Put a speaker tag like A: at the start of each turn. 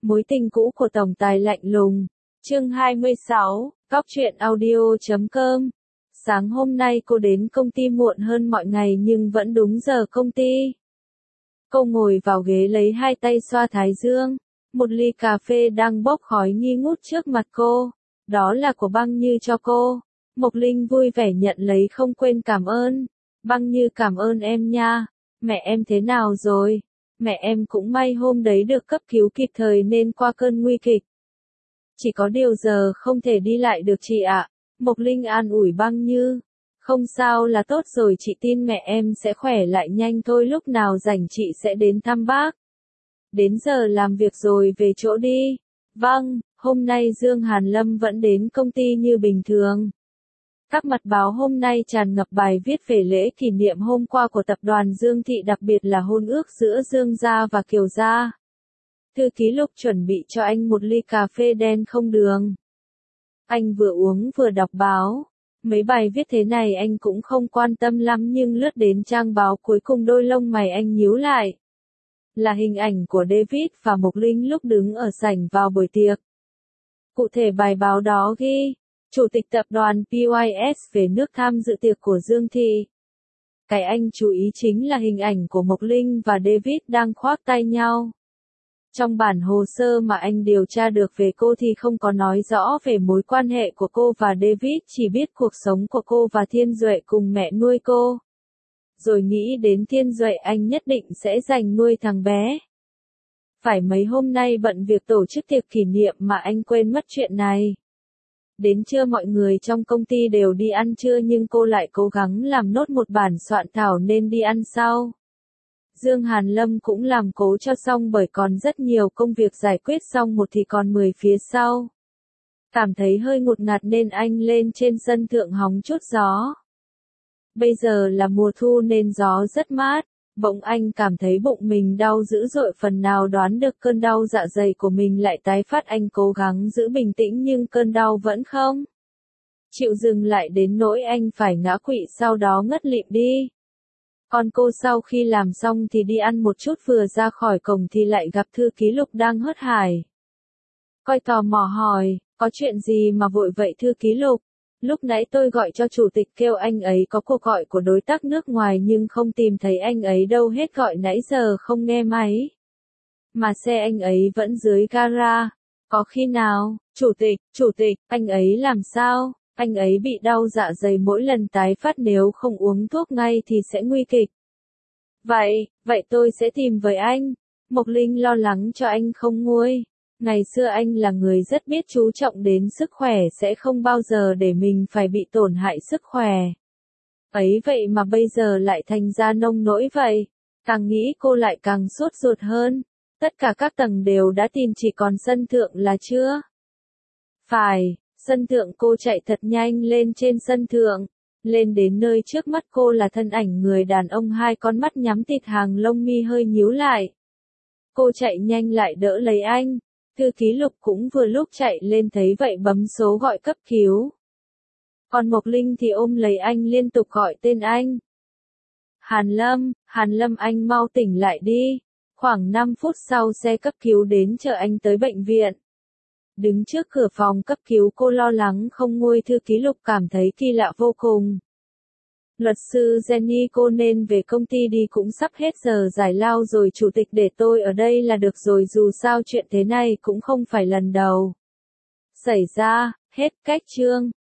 A: Mối tình cũ của tổng tài lạnh lùng. Chương 26, Cóc truyện audio.com. Sáng hôm nay cô đến công ty muộn hơn mọi ngày nhưng vẫn đúng giờ công ty. Cô ngồi vào ghế lấy hai tay xoa thái dương. Một ly cà phê đang bốc khói nghi ngút trước mặt cô. Đó là của Băng Như cho cô. Mộc Linh vui vẻ nhận lấy không quên cảm ơn. Băng Như cảm ơn em nha. Mẹ em thế nào rồi? Mẹ em cũng may hôm đấy được cấp cứu kịp thời nên qua cơn nguy kịch. Chỉ có điều giờ không thể đi lại được chị ạ. Mộc Linh an ủi Băng Như. Không sao là tốt rồi, chị tin mẹ em sẽ khỏe lại nhanh thôi, lúc nào rảnh chị sẽ đến thăm bác. Đến giờ làm việc rồi về chỗ đi. Vâng, hôm nay Dương Hàn Lâm vẫn đến công ty như bình thường. Các mặt báo hôm nay tràn ngập bài viết về lễ kỷ niệm hôm qua của tập đoàn Dương Thị, đặc biệt là hôn ước giữa Dương gia và Kiều gia. Thư ký Lục chuẩn bị cho anh một ly cà phê đen không đường. Anh vừa uống vừa đọc báo. Mấy bài viết thế này anh cũng không quan tâm lắm nhưng lướt đến trang báo cuối cùng đôi lông mày anh nhíu lại. Là hình ảnh của David và Mộc Linh lúc đứng ở sảnh vào buổi tiệc. Cụ thể bài báo đó ghi, Chủ tịch tập đoàn PYS về nước tham dự tiệc của Dương Thị. Cái anh chú ý chính là hình ảnh của Mộc Linh và David đang khoác tay nhau. Trong bản hồ sơ mà anh điều tra được về cô thì không có nói rõ về mối quan hệ của cô và David, chỉ biết cuộc sống của cô và Thiên Duệ cùng mẹ nuôi cô. Rồi nghĩ đến Thiên Duệ anh nhất định sẽ dành nuôi thằng bé. Phải mấy hôm nay bận việc tổ chức tiệc kỷ niệm mà anh quên mất chuyện này. Đến trưa mọi người trong công ty đều đi ăn trưa nhưng cô lại cố gắng làm nốt một bản soạn thảo nên đi ăn sau. Dương Hàn Lâm cũng làm cố cho xong bởi còn rất nhiều công việc giải quyết, xong một thì còn 10 phía sau. Cảm thấy hơi ngột ngạt nên anh lên trên sân thượng hóng chút gió. Bây giờ là mùa thu nên gió rất mát, bỗng anh cảm thấy bụng mình đau dữ dội, phần nào đoán được cơn đau dạ dày của mình lại tái phát. Anh cố gắng giữ bình tĩnh nhưng cơn đau vẫn không chịu dừng lại, đến nỗi anh phải ngã quỵ sau đó ngất lịm đi. Còn cô sau khi làm xong thì đi ăn một chút, vừa ra khỏi cổng thì lại gặp thư ký Lục đang hớt hải. Coi tò mò hỏi, có chuyện gì mà vội vậy thư ký Lục? Lúc nãy tôi gọi cho chủ tịch kêu anh ấy có cuộc gọi của đối tác nước ngoài nhưng không tìm thấy anh ấy đâu hết, gọi nãy giờ không nghe máy. Mà xe anh ấy vẫn dưới gara. Có khi nào, chủ tịch, anh ấy làm sao? Anh ấy bị đau dạ dày, mỗi lần tái phát nếu không uống thuốc ngay thì sẽ nguy kịch. Vậy tôi sẽ tìm với anh. Mộc Linh lo lắng cho anh không nguôi. Ngày xưa anh là người rất biết chú trọng đến sức khỏe, sẽ không bao giờ để mình phải bị tổn hại sức khỏe. Ấy vậy mà bây giờ lại thành ra nông nỗi vậy. Càng nghĩ cô lại càng sốt ruột hơn. Tất cả các tầng đều đã tìm, chỉ còn sân thượng là chưa. Phải, sân thượng. Cô chạy thật nhanh lên trên sân thượng. Lên đến nơi trước mắt cô là thân ảnh người đàn ông, hai con mắt nhắm tịt, hàng lông mi hơi nhíu lại. Cô chạy nhanh lại đỡ lấy anh. Thư ký Lục cũng vừa lúc chạy lên thấy vậy bấm số gọi cấp cứu. Còn Mộc Linh thì ôm lấy anh liên tục gọi tên anh. Hàn Lâm anh mau tỉnh lại đi. Khoảng 5 phút sau xe cấp cứu đến chở anh tới bệnh viện. Đứng trước cửa phòng cấp cứu cô lo lắng không nguôi, thư ký Lục cảm thấy kỳ lạ vô cùng. Luật sư Jenny, cô nên về công ty đi, cũng sắp hết giờ giải lao rồi. Chủ tịch để tôi ở đây là được rồi, dù sao chuyện thế này cũng không phải lần đầu xảy ra. Hết cách chương.